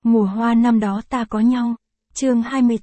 Mùa hoa năm đó ta có nhau. Chương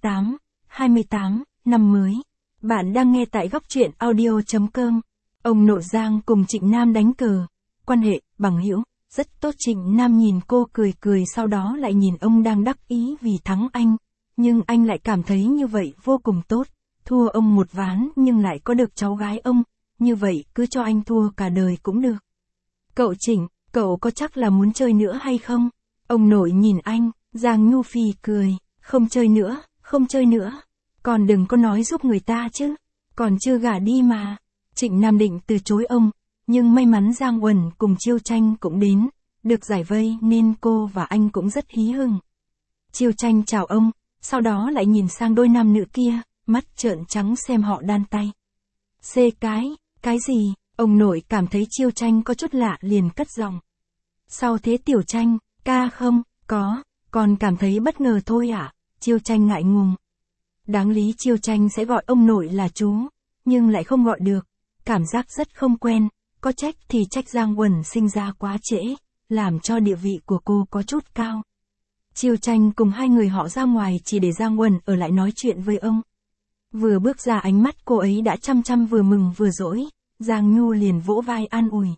28, năm mới. Bạn đang nghe tại góc truyện audio.com. Ông Nội Giang cùng Trịnh Nam đánh cờ. Quan hệ, bằng hữu, rất tốt. Trịnh Nam nhìn cô cười cười, sau đó lại nhìn ông đang đắc ý vì thắng anh. Nhưng anh lại cảm thấy như vậy vô cùng tốt. Thua ông một ván nhưng lại có được cháu gái ông. Như vậy cứ cho anh thua cả đời cũng được. Cậu Trịnh, cậu có chắc là muốn chơi nữa hay không? Ông nội nhìn anh, Giang Nhu phì cười. Không chơi nữa, không chơi nữa. Còn đừng có nói giúp người ta chứ. Còn chưa gả đi mà. Trịnh Nam định từ chối ông. Nhưng may mắn Giang Uẩn cùng Chiêu Tranh cũng đến. Được giải vây nên cô và anh cũng rất hí hửng. Chiêu Tranh chào ông, sau đó lại nhìn sang đôi nam nữ kia, mắt trợn trắng xem họ đan tay. Cái gì? Ông nội cảm thấy Chiêu Tranh có chút lạ liền cất giọng. Sao thế Tiểu Tranh, ca không? Có, còn cảm thấy bất ngờ thôi ạ. Chiêu Tranh ngại ngùng. Đáng lý Chiêu Tranh sẽ gọi ông nội là chú, nhưng lại không gọi được. Cảm giác rất không quen, có trách thì trách Giang Uẩn sinh ra quá trễ, làm cho địa vị của cô có chút cao. Chiêu Tranh cùng hai người họ ra ngoài chỉ để Giang Uẩn ở lại nói chuyện với ông. Vừa bước ra ánh mắt cô ấy đã chăm chăm vừa mừng vừa dỗi. Giang Nhu liền vỗ vai an ủi.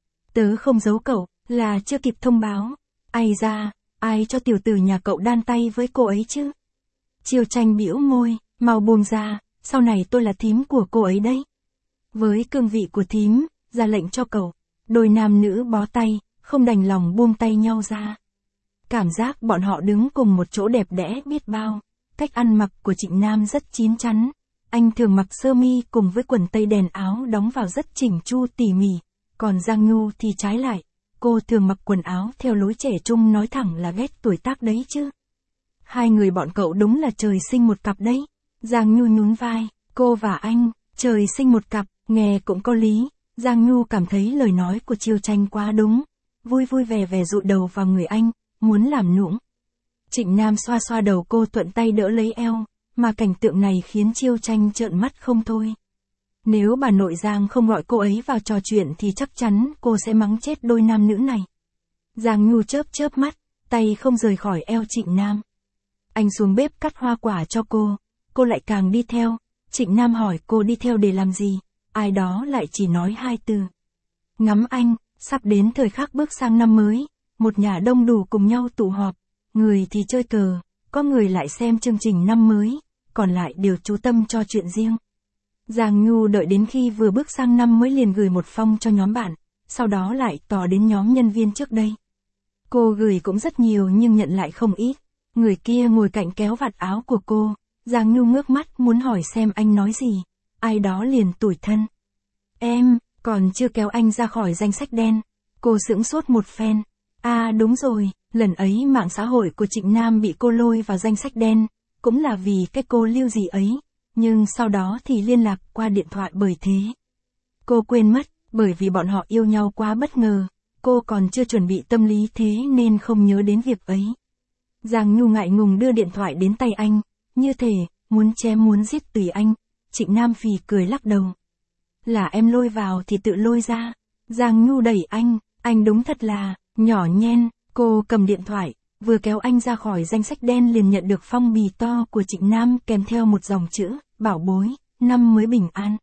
Tớ không giấu cậu, là chưa kịp thông báo. Ai ra, ai cho tiểu tử nhà cậu đan tay với cô ấy chứ? Chiêu Tranh bĩu môi, mau buông ra, sau này tôi là thím của cô ấy đấy. Với cương vị của thím, ra lệnh cho cậu. Đôi nam nữ bó tay, không đành lòng buông tay nhau ra. Cảm giác bọn họ đứng cùng một chỗ đẹp đẽ biết bao. Cách ăn mặc của Trịnh Nam rất chín chắn. Anh thường mặc sơ mi cùng với quần tây đèn áo đóng vào rất chỉnh chu tỉ mỉ. Còn Giang Nhu thì trái lại. Cô thường mặc quần áo theo lối trẻ trung, nói thẳng là ghét tuổi tác đấy chứ. Hai người bọn cậu đúng là trời sinh một cặp đấy. Giang Nhu nhún vai, cô và anh, trời sinh một cặp, nghe cũng có lý. Giang Nhu cảm thấy lời nói của Chiêu Tranh quá đúng. Vui vui vẻ vẻ dụi đầu vào người anh, muốn làm nũng. Trịnh Nam xoa xoa đầu cô, thuận tay đỡ lấy eo, mà cảnh tượng này khiến Chiêu Tranh trợn mắt không thôi. Nếu bà nội Giang không gọi cô ấy vào trò chuyện thì chắc chắn cô sẽ mắng chết đôi nam nữ này. Giang Nhu chớp chớp mắt, tay không rời khỏi eo Trịnh Nam. Anh xuống bếp cắt hoa quả cho cô lại càng đi theo. Trịnh Nam hỏi cô đi theo để làm gì, ai đó lại chỉ nói hai từ. Ngắm anh, sắp đến thời khắc bước sang năm mới, một nhà đông đủ cùng nhau tụ họp, người thì chơi cờ, có người lại xem chương trình năm mới, còn lại đều chú tâm cho chuyện riêng. Giang Nhu đợi đến khi vừa bước sang năm mới liền gửi một phong cho nhóm bạn, sau đó lại tỏ đến nhóm nhân viên trước đây. Cô gửi cũng rất nhiều nhưng nhận lại không ít. Người kia ngồi cạnh kéo vạt áo của cô. Giang Nhu ngước mắt muốn hỏi xem anh nói gì. Ai đó liền tủi thân. Em, còn chưa kéo anh ra khỏi danh sách đen. Cô sững sốt một phen. À đúng rồi, lần ấy mạng xã hội của Trịnh Nam bị cô lôi vào danh sách đen. Cũng là vì cái cô Lưu gì ấy. Nhưng sau đó thì liên lạc qua điện thoại bởi thế. Cô quên mất, bởi vì bọn họ yêu nhau quá bất ngờ. Cô còn chưa chuẩn bị tâm lý thế nên không nhớ đến việc ấy. Giang Nhu ngại ngùng đưa điện thoại đến tay anh. Như thể, muốn chém muốn giết tùy anh. Trịnh Nam phì cười lắc đầu. Là em lôi vào thì tự lôi ra. Giang Nhu đẩy anh đúng thật là, nhỏ nhen. Cô cầm điện thoại, vừa kéo anh ra khỏi danh sách đen liền nhận được phong bì to của Trịnh Nam kèm theo một dòng chữ, bảo bối, năm mới bình an.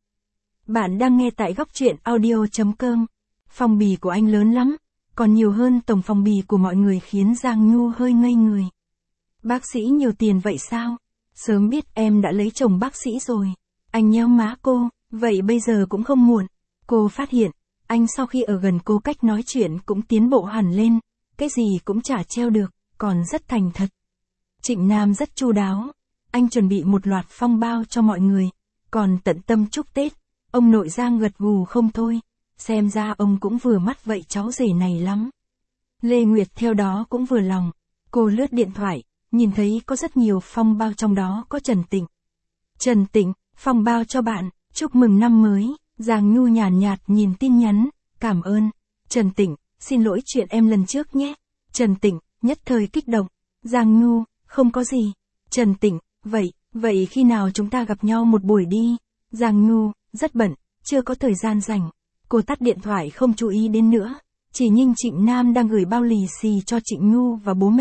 Bạn đang nghe tại góc truyện audio.com. Phong bì của anh lớn lắm, còn nhiều hơn tổng phong bì của mọi người khiến Giang Nhu hơi ngây người. Bác sĩ nhiều tiền vậy sao? Sớm biết em đã lấy chồng bác sĩ rồi. Anh nhéo má cô, vậy bây giờ cũng không muộn. Cô phát hiện, anh sau khi ở gần cô cách nói chuyện cũng tiến bộ hẳn lên, cái gì cũng chả treo được, còn rất thành thật. Trịnh Nam rất chu đáo, anh chuẩn bị một loạt phong bao cho mọi người, còn tận tâm chúc Tết. Ông nội Giang gật gù không thôi, xem ra ông cũng vừa mắt vậy cháu rể này lắm. Lê Nguyệt theo đó cũng vừa lòng, cô lướt điện thoại, nhìn thấy có rất nhiều phong bao, trong đó có Trần Tịnh. Trần Tịnh, phong bao cho bạn, chúc mừng năm mới. Giang Nhu nhàn nhạt nhìn tin nhắn, cảm ơn. Trần Tịnh, xin lỗi chuyện em lần trước nhé. Trần Tịnh, nhất thời kích động. Giang Nhu, không có gì. Trần Tịnh, vậy khi nào chúng ta gặp nhau một buổi đi. Giang Nhu, rất bận, chưa có thời gian rảnh. Cô tắt điện thoại không chú ý đến nữa. Chỉ nhìn Trịnh Nam đang gửi bao lì xì cho Trịnh Nhu và bố mẹ.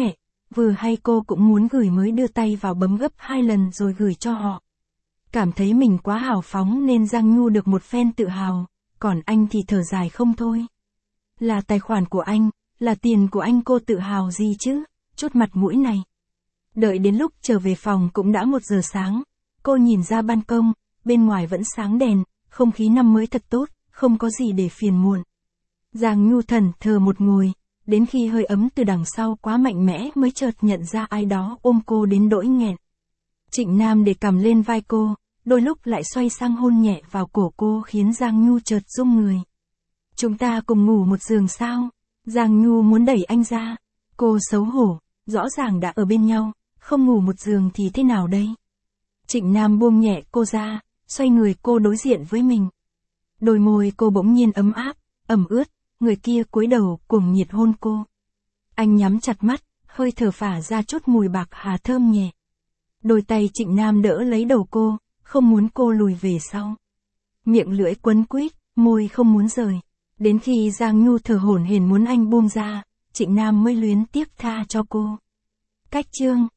vừa hay cô cũng muốn gửi mới đưa tay vào bấm gấp 2 lần rồi gửi cho họ. Cảm thấy mình quá hào phóng nên Giang Nhu được một phen tự hào, còn anh thì thở dài không thôi. Là tài khoản của anh, là tiền của anh, cô tự hào gì chứ, chút mặt mũi này. Đợi đến lúc trở về phòng cũng đã 1 giờ sáng, cô nhìn ra ban công, bên ngoài vẫn sáng đèn, không khí năm mới thật tốt, không có gì để phiền muộn. Giang Nhu thẫn thờ một ngồi, đến khi hơi ấm từ đằng sau quá mạnh mẽ mới chợt nhận ra ai đó ôm cô đến đỗi nghẹn. Trịnh Nam để cằm lên vai cô, đôi lúc lại xoay sang hôn nhẹ vào cổ cô khiến Giang Nhu chợt rung người. Chúng ta cùng ngủ một giường sao? Giang Nhu muốn đẩy anh ra. Cô xấu hổ, rõ ràng đã ở bên nhau, không ngủ một giường thì thế nào đây? Trịnh Nam buông nhẹ cô ra, xoay người cô đối diện với mình. Đôi môi cô bỗng nhiên ấm áp, ẩm ướt, người kia cúi đầu cuồng nhiệt hôn cô. Anh nhắm chặt mắt, hơi thở phả ra chút mùi bạc hà thơm nhẹ. Đôi tay Trịnh Nam đỡ lấy đầu cô, không muốn cô lùi về sau. Miệng lưỡi quấn quýt, môi không muốn rời. Đến khi Giang Nhu thở hổn hển muốn anh buông ra, Trịnh Nam mới luyến tiếc tha cho cô. Cách chương